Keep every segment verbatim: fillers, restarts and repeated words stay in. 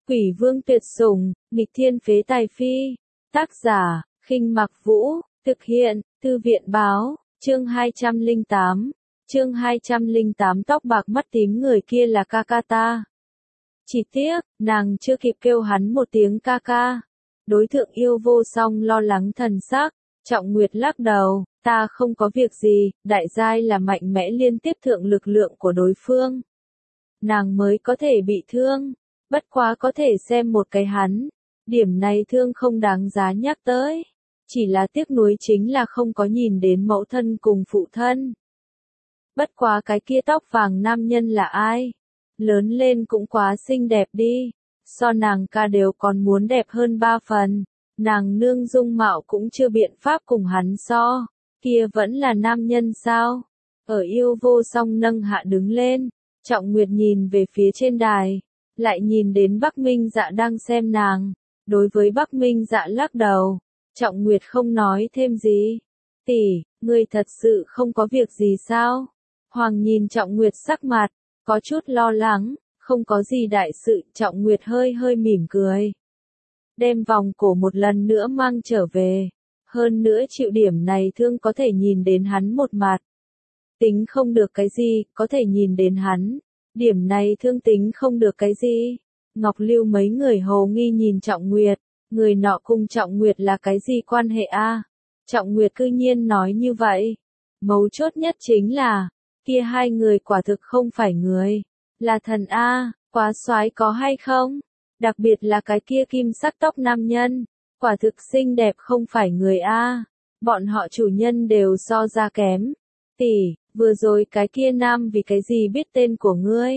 Quỷ vương tuyệt sủng, nghịch thiên phế tài phi. Tác giả, Khinh Mặc Vũ, thực hiện, Thư viện báo, chương hai trăm lẻ tám. Chương hai trăm lẻ tám tóc bạc mắt tím người kia là ca ca ta. Chỉ tiếc, nàng chưa kịp kêu hắn một tiếng ca ca. Đối tượng yêu vô song lo lắng thần sắc, Trọng Nguyệt lắc đầu, ta không có việc gì, đại giai là mạnh mẽ liên tiếp thượng lực lượng của đối phương. Nàng mới có thể bị thương, bất quá có thể xem một cái hắn. Điểm này thương không đáng giá nhắc tới. Chỉ là tiếc nuối chính là không có nhìn đến mẫu thân cùng phụ thân. Bất quá cái kia tóc vàng nam nhân là ai? Lớn lên cũng quá xinh đẹp đi. So nàng ca đều còn muốn đẹp hơn ba phần. Nàng nương dung mạo cũng chưa biện pháp cùng hắn so. Kia vẫn là nam nhân sao? Ở yêu vô song nâng hạ đứng lên. Trọng Nguyệt nhìn về phía trên đài. Lại nhìn đến Bắc Minh Dạ đang xem nàng. Đối với Bắc Minh Dạ lắc đầu. Trọng Nguyệt không nói thêm gì. Tỷ, ngươi thật sự không có việc gì sao? Hoàng nhìn Trọng Nguyệt sắc mặt, có chút lo lắng, không có gì đại sự. Trọng Nguyệt hơi hơi mỉm cười. Đem vòng cổ một lần nữa mang trở về. Hơn nữa chịu điểm này thương có thể nhìn đến hắn một mặt. Tính không được cái gì, có thể nhìn đến hắn. Điểm này thương tính không được cái gì. Ngọc Lưu mấy người hồ nghi nhìn Trọng Nguyệt. Người nọ cùng Trọng Nguyệt là cái gì quan hệ a? Trọng Nguyệt cư nhiên nói như vậy. Mấu chốt nhất chính là, kia hai người quả thực không phải người. Là thần a, quá soái có hay không? Đặc biệt là cái kia kim sắc tóc nam nhân. Quả thực xinh đẹp không phải người a. Bọn họ chủ nhân đều so ra kém. Tỷ, vừa rồi cái kia nam vì cái gì biết tên của ngươi?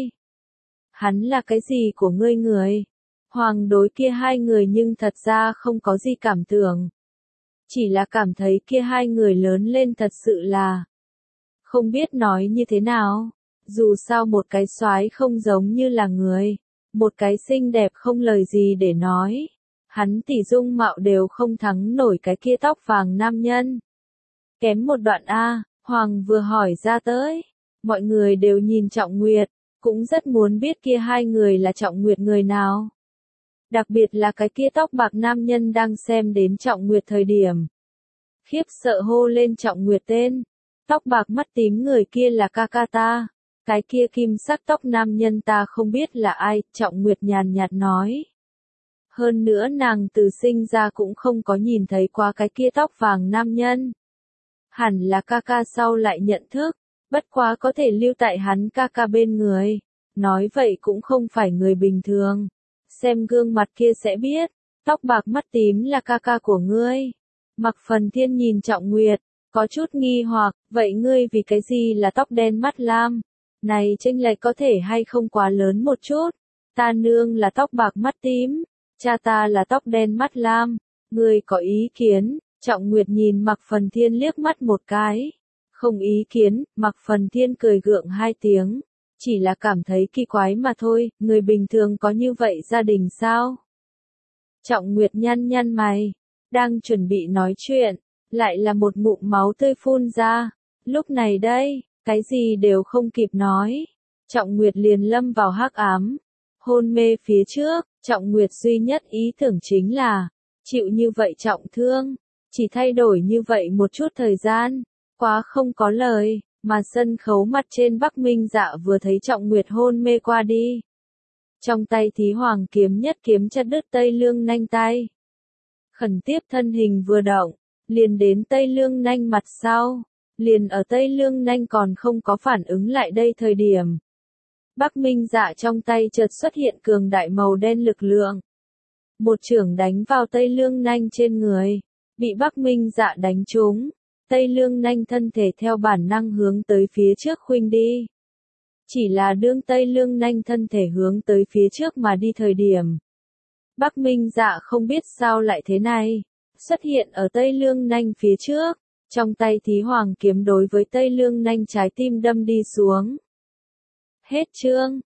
Hắn là cái gì của ngươi người? Hoàng đối kia hai người nhưng thật ra không có gì cảm tưởng. Chỉ là cảm thấy kia hai người lớn lên thật sự là không biết nói như thế nào. Dù sao một cái soái không giống như là người. Một cái xinh đẹp không lời gì để nói. Hắn tỷ dung mạo đều không thắng nổi cái kia tóc vàng nam nhân. Kém một đoạn A, Hoàng vừa hỏi ra tới. Mọi người đều nhìn Trọng Nguyệt. Cũng rất muốn biết kia hai người là Trọng Nguyệt người nào. Đặc biệt là cái kia tóc bạc nam nhân đang xem đến Trọng Nguyệt thời điểm. Khiếp sợ hô lên Trọng Nguyệt tên. Tóc bạc mắt tím người kia là ca ca ta. Cái kia kim sắc tóc nam nhân ta không biết là ai, Trọng Nguyệt nhàn nhạt nói. Hơn nữa nàng từ sinh ra cũng không có nhìn thấy qua cái kia tóc vàng nam nhân. Hẳn là ca ca sau lại nhận thức, bất quá có thể lưu tại hắn ca ca bên người. Nói vậy cũng không phải người bình thường. Xem gương mặt kia sẽ biết, tóc bạc mắt tím là ca ca của ngươi. Mặc Phần Thiên nhìn Trọng Nguyệt, có chút nghi hoặc, vậy ngươi vì cái gì là tóc đen mắt lam? Này chênh lệch có thể hay không quá lớn một chút? Ta nương là tóc bạc mắt tím, cha ta là tóc đen mắt lam, ngươi có ý kiến? Trọng Nguyệt nhìn Mặc Phần Thiên liếc mắt một cái. Không ý kiến, Mặc Phần Thiên cười gượng hai tiếng. Chỉ là cảm thấy kỳ quái mà thôi, người bình thường có như vậy gia đình sao? Trọng Nguyệt nhăn nhăn mày, đang chuẩn bị nói chuyện, lại là một ngụm máu tươi phun ra. Lúc này đây, cái gì đều không kịp nói. Trọng Nguyệt liền lâm vào hắc ám, hôn mê phía trước. Trọng Nguyệt duy nhất ý tưởng chính là, chịu như vậy trọng thương, chỉ thay đổi như vậy một chút thời gian, quá không có lời. Mà sân khấu mặt trên Bắc Minh Dạ vừa thấy Trọng Nguyệt hôn mê qua đi. Trong tay Thí Hoàng kiếm nhất kiếm chặt đứt Tây Lương Nanh tay. Khẩn tiếp thân hình vừa động, liền đến Tây Lương Nanh mặt sau. Liền ở Tây Lương Nanh còn không có phản ứng lại đây thời điểm. Bắc Minh Dạ trong tay chợt xuất hiện cường đại màu đen lực lượng. Một chưởng đánh vào Tây Lương Nanh trên người. Bị Bắc Minh Dạ đánh trúng. Tây Lương Nanh thân thể theo bản năng hướng tới phía trước khuynh đi. Chỉ là đương Tây Lương Nanh thân thể hướng tới phía trước mà đi thời điểm. Bắc Minh Dạ không biết sao lại thế này. Xuất hiện ở Tây Lương Nanh phía trước. Trong tay Thí Hoàng kiếm đối với Tây Lương Nanh trái tim đâm đi xuống. Hết chương.